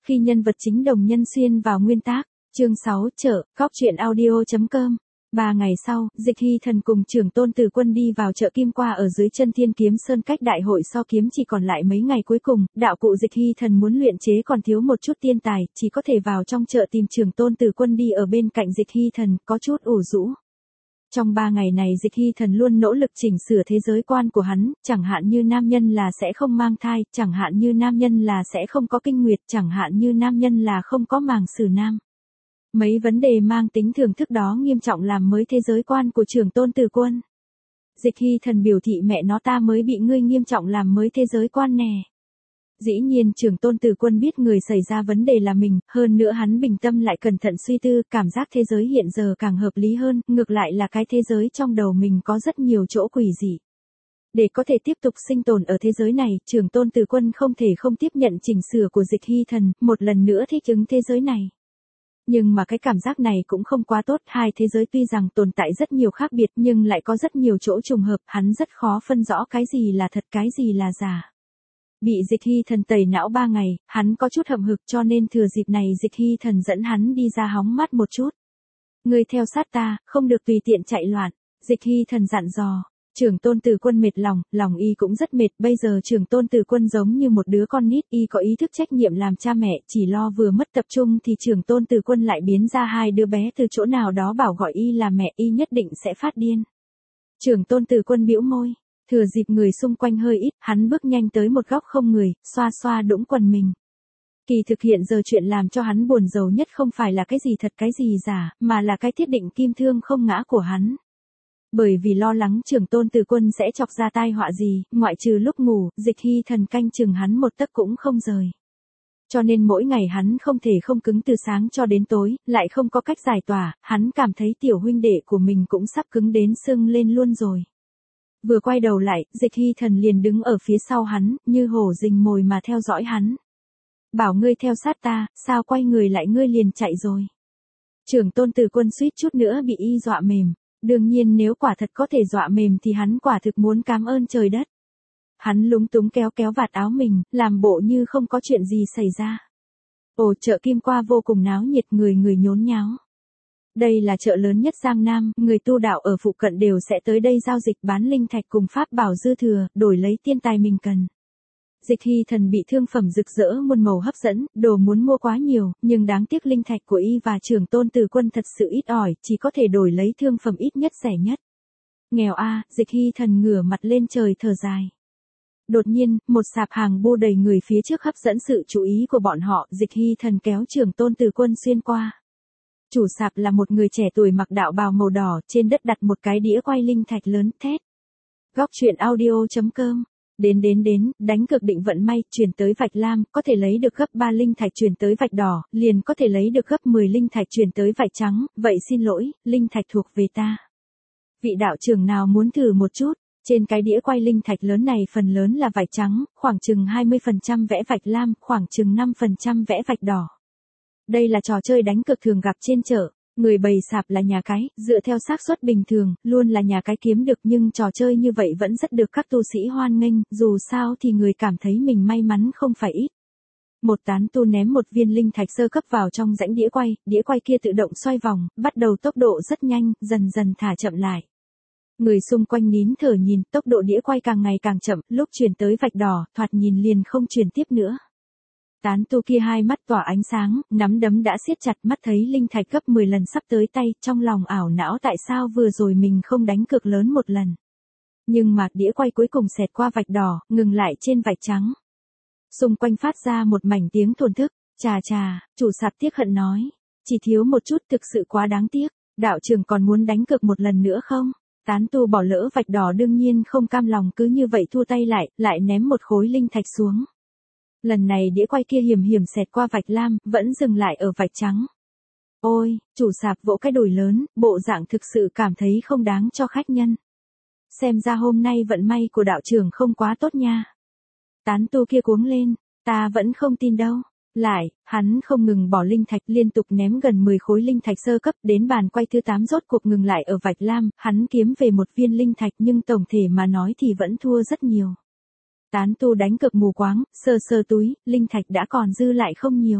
Khi nhân vật chính đồng nhân xuyên vào nguyên tác, chương 6, chợ, góc truyện audio.com. 3 ngày sau, Dịch Hy Thần cùng Trưởng Tôn Từ Quân đi vào chợ Kim Qua ở dưới chân Thiên Kiếm Sơn, cách đại hội so kiếm chỉ còn lại mấy ngày cuối cùng, đạo cụ Dịch Hy Thần muốn luyện chế còn thiếu một chút tiên tài, chỉ có thể vào trong chợ tìm Trưởng Tôn Từ Quân đi ở bên cạnh Dịch Hy Thần, có chút ủ rũ. Trong 3 ngày này Dịch Hy Thần luôn nỗ lực chỉnh sửa thế giới quan của hắn, chẳng hạn như nam nhân là sẽ không mang thai, chẳng hạn như nam nhân là sẽ không có kinh nguyệt, chẳng hạn như nam nhân là không có màng sử nam. Mấy vấn đề mang tính thưởng thức đó nghiêm trọng làm mới thế giới quan của Trưởng Tôn Từ Quân. Dịch Hy Thần biểu thị mẹ nó ta mới bị ngươi nghiêm trọng làm mới thế giới quan nè. Dĩ nhiên Trưởng Tôn Từ Quân biết người xảy ra vấn đề là mình, hơn nữa hắn bình tâm lại cẩn thận suy tư, cảm giác thế giới hiện giờ càng hợp lý hơn, ngược lại là cái thế giới trong đầu mình có rất nhiều chỗ quỷ dị. Để có thể tiếp tục sinh tồn ở thế giới này, Trưởng Tôn Từ Quân không thể không tiếp nhận chỉnh sửa của Dịch Hy Thần, một lần nữa thích ứng thế giới này. Nhưng mà cái cảm giác này cũng không quá tốt, hai thế giới tuy rằng tồn tại rất nhiều khác biệt nhưng lại có rất nhiều chỗ trùng hợp, hắn rất khó phân rõ cái gì là thật cái gì là giả. Bị Dịch Hy Thần tẩy não 3 ngày, hắn có chút hậm hực cho nên thừa dịp này Dịch Hy Thần dẫn hắn đi ra hóng mát một chút. Ngươi theo sát ta, không được tùy tiện chạy loạn, Dịch Hy Thần dặn dò. Trưởng Tôn Từ Quân mệt lòng y cũng rất mệt, bây giờ Trưởng Tôn Từ Quân giống như một đứa con nít, y có ý thức trách nhiệm làm cha mẹ, chỉ lo vừa mất tập trung thì Trưởng Tôn Từ Quân lại biến ra hai đứa bé từ chỗ nào đó bảo gọi y là mẹ, y nhất định sẽ phát điên. Trưởng Tôn Từ Quân bĩu môi, thừa dịp người xung quanh hơi ít, hắn bước nhanh tới một góc không người, xoa xoa đũng quần mình. Kỳ thực hiện giờ chuyện làm cho hắn buồn rầu nhất không phải là cái gì thật cái gì giả, mà là cái thiết định kim thương không ngã của hắn. Bởi vì lo lắng Trưởng Tôn Từ Quân sẽ chọc ra tai họa gì, ngoại trừ lúc ngủ, Dịch Hy Thần canh chừng hắn một tấc cũng không rời. Cho nên mỗi ngày hắn không thể không cứng từ sáng cho đến tối, lại không có cách giải tỏa, hắn cảm thấy tiểu huynh đệ của mình cũng sắp cứng đến sưng lên luôn rồi. Vừa quay đầu lại, Dịch Hy Thần liền đứng ở phía sau hắn, như hổ rình mồi mà theo dõi hắn. Bảo ngươi theo sát ta, sao quay người lại ngươi liền chạy rồi. Trưởng Tôn Từ Quân suýt chút nữa bị y dọa mềm. Đương nhiên nếu quả thật có thể dọa mềm thì hắn quả thực muốn cảm ơn trời đất. Hắn lúng túng kéo vạt áo mình, làm bộ như không có chuyện gì xảy ra. Ồ, chợ Kim Qua vô cùng náo nhiệt, người nhốn nháo. Đây là chợ lớn nhất Giang Nam, người tu đạo ở phụ cận đều sẽ tới đây giao dịch bán linh thạch cùng pháp bảo dư thừa, đổi lấy tiên tài mình cần. Dịch Hy Thần bị thương phẩm rực rỡ muôn màu hấp dẫn, đồ muốn mua quá nhiều, nhưng đáng tiếc linh thạch của y và Trưởng Tôn Từ Quân thật sự ít ỏi, chỉ có thể đổi lấy thương phẩm ít nhất rẻ nhất. Nghèo a, Dịch Hy Thần ngửa mặt lên trời thở dài. Đột nhiên, một sạp hàng bu đầy người phía trước hấp dẫn sự chú ý của bọn họ, Dịch Hy Thần kéo Trưởng Tôn Từ Quân xuyên qua. Chủ sạp là một người trẻ tuổi mặc đạo bào màu đỏ, trên đất đặt một cái đĩa quay linh thạch lớn, thét. Góc truyện audio.com. Đến, đánh cược định vận may, chuyển tới vạch lam, có thể lấy được gấp 3 linh thạch, chuyển tới vạch đỏ, liền có thể lấy được gấp 10 linh thạch, chuyển tới vạch trắng, vậy xin lỗi, linh thạch thuộc về ta. Vị đạo trưởng nào muốn thử một chút, trên cái đĩa quay linh thạch lớn này phần lớn là vạch trắng, khoảng chừng 20% vẽ vạch lam, khoảng chừng 5% vẽ vạch đỏ. Đây là trò chơi đánh cược thường gặp trên chợ. Người bày sạp là nhà cái, dựa theo xác suất bình thường, luôn là nhà cái kiếm được, nhưng trò chơi như vậy vẫn rất được các tu sĩ hoan nghênh, dù sao thì người cảm thấy mình may mắn không phải ít. Một tán tu ném một viên linh thạch sơ cấp vào trong rãnh đĩa quay kia tự động xoay vòng, bắt đầu tốc độ rất nhanh, dần dần thả chậm lại. Người xung quanh nín thở nhìn, tốc độ đĩa quay càng ngày càng chậm, lúc chuyển tới vạch đỏ, thoạt nhìn liền không chuyển tiếp nữa. Tán tu kia hai mắt tỏa ánh sáng, nắm đấm đã siết chặt, mắt thấy linh thạch gấp 10 lần sắp tới tay, trong lòng ảo não tại sao vừa rồi mình không đánh cược lớn một lần. Nhưng mà đĩa quay cuối cùng xẹt qua vạch đỏ, ngừng lại trên vạch trắng. Xung quanh phát ra một mảnh tiếng thổn thức, chà, chủ sạp tiếc hận nói, chỉ thiếu một chút thực sự quá đáng tiếc, đạo trưởng còn muốn đánh cược một lần nữa không? Tán tu bỏ lỡ vạch đỏ đương nhiên không cam lòng cứ như vậy thua tay lại ném một khối linh thạch xuống. Lần này đĩa quay kia hiểm xẹt qua vạch lam, vẫn dừng lại ở vạch trắng. Ôi, chủ sạp vỗ cái đùi lớn, bộ dạng thực sự cảm thấy không đáng cho khách nhân. Xem ra hôm nay vận may của đạo trưởng không quá tốt nha. Tán tu kia cuống lên, ta vẫn không tin đâu. Lại, hắn không ngừng bỏ linh thạch, liên tục ném gần 10 khối linh thạch sơ cấp, đến bàn quay thứ 8 rốt cuộc ngừng lại ở vạch lam, hắn kiếm về một viên linh thạch nhưng tổng thể mà nói thì vẫn thua rất nhiều. Tán tu đánh cược mù quáng, sờ sờ túi, linh thạch đã còn dư lại không nhiều.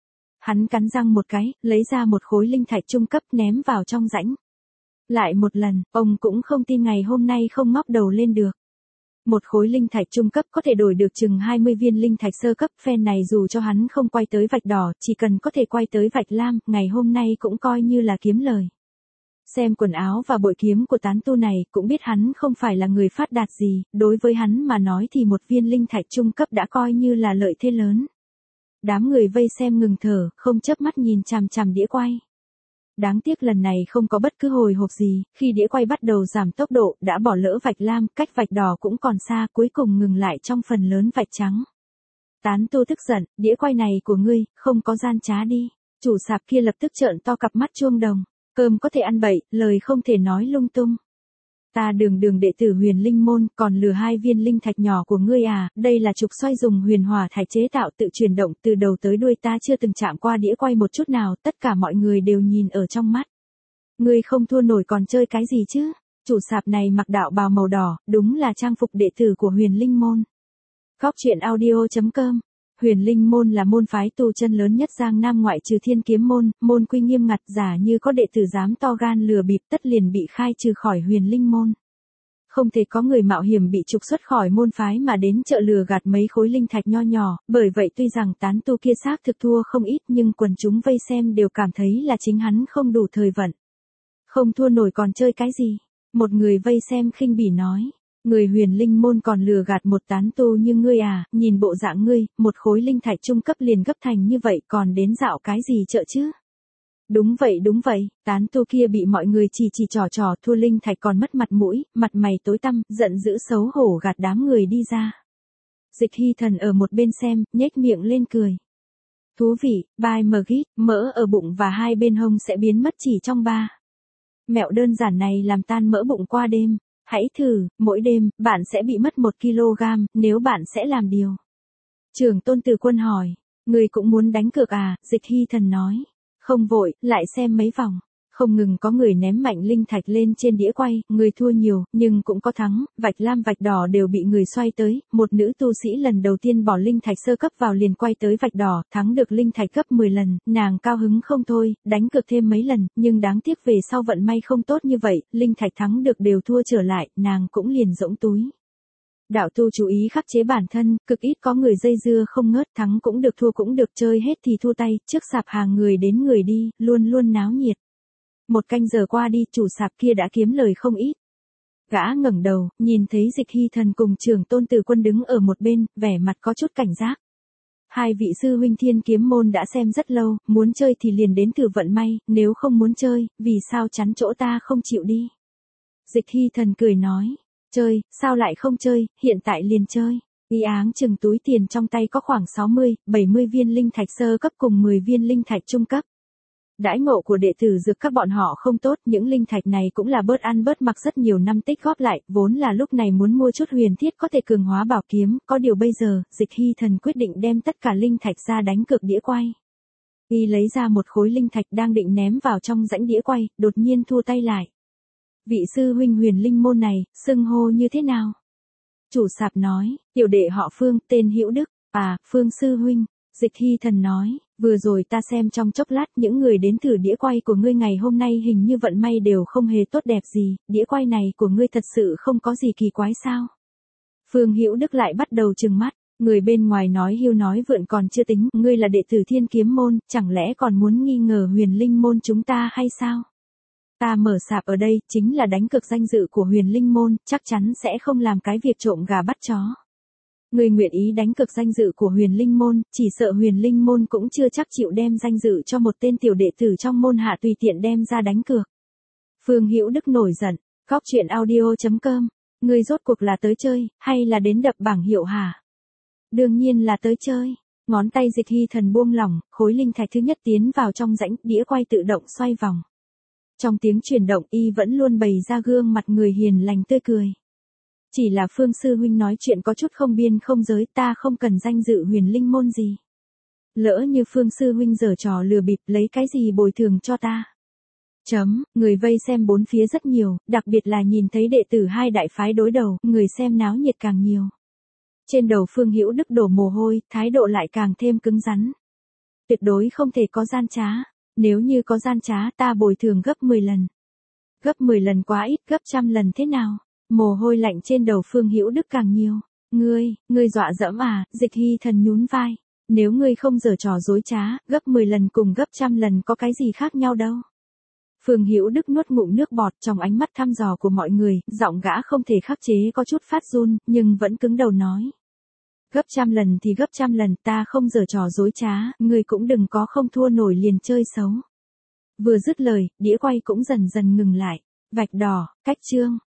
Hắn cắn răng một cái, lấy ra một khối linh thạch trung cấp ném vào trong rãnh. Lại một lần, ông cũng không tin ngày hôm nay không ngóc đầu lên được. Một khối linh thạch trung cấp có thể đổi được chừng 20 viên linh thạch sơ cấp, phen này dù cho hắn không quay tới vạch đỏ, chỉ cần có thể quay tới vạch lam, ngày hôm nay cũng coi như là kiếm lời. Xem quần áo và bội kiếm của tán tu này, cũng biết hắn không phải là người phát đạt gì, đối với hắn mà nói thì một viên linh thạch trung cấp đã coi như là lợi thế lớn. Đám người vây xem ngừng thở, không chớp mắt nhìn chằm chằm đĩa quay. Đáng tiếc lần này không có bất cứ hồi hộp gì, khi đĩa quay bắt đầu giảm tốc độ, đã bỏ lỡ vạch lam, cách vạch đỏ cũng còn xa, cuối cùng ngừng lại trong phần lớn vạch trắng. Tán tu tức giận, đĩa quay này của ngươi, không có gian trá đi. Chủ sạp kia lập tức trợn to cặp mắt chuông đồng. Cơm có thể ăn bậy, lời không thể nói lung tung. Ta đường đường đệ tử Huyền Linh môn, còn lừa 2 viên linh thạch nhỏ của ngươi à, đây là trục xoay dùng huyền hỏa thạch chế tạo tự chuyển động, từ đầu tới đuôi ta chưa từng chạm qua đĩa quay một chút nào, tất cả mọi người đều nhìn ở trong mắt. Ngươi không thua nổi còn chơi cái gì chứ? Chủ sạp này mặc đạo bào màu đỏ, đúng là trang phục đệ tử của Huyền Linh môn. Góc truyện audio.com. Huyền Linh môn là môn phái tu chân lớn nhất Giang Nam ngoại trừ Thiên Kiếm môn, môn quy nghiêm ngặt, giả như có đệ tử dám to gan lừa bịp tất liền bị khai trừ khỏi Huyền Linh môn. Không thể có người mạo hiểm bị trục xuất khỏi môn phái mà đến chợ lừa gạt mấy khối linh thạch nho nhỏ, bởi vậy tuy rằng tán tu kia xác thực thua không ít nhưng quần chúng vây xem đều cảm thấy là chính hắn không đủ thời vận. Không thua nổi còn chơi cái gì? Một người vây xem khinh bỉ nói. Người Huyền Linh môn còn lừa gạt một tán tu như ngươi à, nhìn bộ dạng ngươi, một khối linh thạch trung cấp liền gấp thành như vậy còn đến dạo cái gì chợ chứ? Đúng vậy, tán tu kia bị mọi người chỉ trò thua linh thạch còn mất mặt mũi, mặt mày tối tăm, giận dữ xấu hổ gạt đám người đi ra. Dịch Hy Thần ở một bên xem, nhếch miệng lên cười. Thú vị, bài Magit, mỡ ở bụng và hai bên hông sẽ biến mất chỉ trong 3. Mẹo đơn giản này làm tan mỡ bụng qua đêm. Hãy thử, mỗi đêm, bạn sẽ bị mất 1 kg, nếu bạn sẽ làm điều. Trưởng Tôn Từ Quân hỏi, người cũng muốn đánh cược à, Dịch Hy Thần nói. Không vội, lại xem mấy vòng. Không ngừng có người ném mạnh linh thạch lên trên đĩa quay, người thua nhiều, nhưng cũng có thắng, vạch lam vạch đỏ đều bị người xoay tới, một nữ tu sĩ lần đầu tiên bỏ linh thạch sơ cấp vào liền quay tới vạch đỏ, thắng được linh thạch gấp 10 lần, nàng cao hứng không thôi, đánh cược thêm mấy lần, nhưng đáng tiếc về sau vận may không tốt như vậy, linh thạch thắng được đều thua trở lại, nàng cũng liền rỗng túi. Đạo tu chú ý khắc chế bản thân, cực ít có người dây dưa không ngớt, thắng cũng được thua cũng được, chơi hết thì thua tay, trước sạp hàng người đến người đi, luôn luôn náo nhiệt. 1 canh giờ qua đi, chủ sạp kia đã kiếm lời không ít. Gã ngẩng đầu, nhìn thấy Dịch Hy Thần cùng Trưởng Tôn Từ Quân đứng ở một bên, vẻ mặt có chút cảnh giác. Hai vị sư huynh Thiên Kiếm môn đã xem rất lâu, muốn chơi thì liền đến thử vận may, nếu không muốn chơi, vì sao chắn chỗ ta không chịu đi? Dịch Hy Thần cười nói, chơi, sao lại không chơi, hiện tại liền chơi. Y áng chừng túi tiền trong tay có khoảng 60, 70 viên linh thạch sơ cấp cùng 10 viên linh thạch trung cấp. Đãi ngộ của đệ tử dược các bọn họ không tốt, những linh thạch này cũng là bớt ăn bớt mặc rất nhiều năm tích góp lại, vốn là lúc này muốn mua chút huyền thiết có thể cường hóa bảo kiếm, có điều bây giờ, Dịch Hy Thần quyết định đem tất cả linh thạch ra đánh cược đĩa quay. Y lấy ra một khối linh thạch đang định ném vào trong rãnh đĩa quay, đột nhiên thua tay lại. Vị sư huynh Huyền Linh môn này, xưng hô như thế nào? Chủ sạp nói, tiểu đệ họ Phương, tên Hữu Đức. À, Phương sư huynh. Dịch Hy Thần nói, vừa rồi ta xem trong chốc lát những người đến thử đĩa quay của ngươi ngày hôm nay hình như vận may đều không hề tốt đẹp gì, đĩa quay này của ngươi thật sự không có gì kỳ quái sao? Phương Hữu Đức lại bắt đầu trừng mắt, người bên ngoài nói hiu nói vượn còn chưa tính, ngươi là đệ tử Thiên Kiếm môn, chẳng lẽ còn muốn nghi ngờ Huyền Linh môn chúng ta hay sao? Ta mở sạp ở đây, chính là đánh cược danh dự của Huyền Linh môn, chắc chắn sẽ không làm cái việc trộm gà bắt chó. Người nguyện ý đánh cược danh dự của Huyền Linh môn, chỉ sợ Huyền Linh môn cũng chưa chắc chịu đem danh dự cho một tên tiểu đệ tử trong môn hạ tùy tiện đem ra đánh cược. Phương Hữu Đức nổi giận, góc truyện audio.com, ngươi rốt cuộc là tới chơi, hay là đến đập bảng hiệu hả? Đương nhiên là tới chơi. Ngón tay Dịch Hy Thần buông lỏng, khối linh thạch thứ nhất tiến vào trong rãnh, đĩa quay tự động xoay vòng. Trong tiếng chuyển động y vẫn luôn bày ra gương mặt người hiền lành tươi cười. Chỉ là Phương sư huynh nói chuyện có chút không biên không giới, ta không cần danh dự Huyền Linh môn gì. Lỡ như Phương sư huynh giở trò lừa bịp, lấy cái gì bồi thường cho ta? Người vây xem bốn phía rất nhiều, đặc biệt là nhìn thấy đệ tử hai đại phái đối đầu, người xem náo nhiệt càng nhiều. Trên đầu Phương Hữu Đức đổ mồ hôi, thái độ lại càng thêm cứng rắn. Tuyệt đối không thể có gian trá. Nếu như có gian trá ta bồi thường gấp 10 lần. Gấp 10 lần quá ít, gấp trăm lần thế nào? Mồ hôi lạnh trên đầu Phương Hữu Đức càng nhiều. Ngươi dọa dẫm à? Dịch Hy Thần nhún vai. Nếu ngươi không giở trò dối trá, gấp 10 lần cùng gấp trăm lần có cái gì khác nhau đâu. Phương Hữu Đức nuốt ngụm nước bọt, trong ánh mắt thăm dò của mọi người, giọng gã không thể khắc chế có chút phát run, nhưng vẫn cứng đầu nói. Gấp trăm lần thì gấp trăm lần, ta không giở trò dối trá, ngươi cũng đừng có không thua nổi liền chơi xấu. Vừa dứt lời, đĩa quay cũng dần dần ngừng lại. Vạch đỏ, cách chương.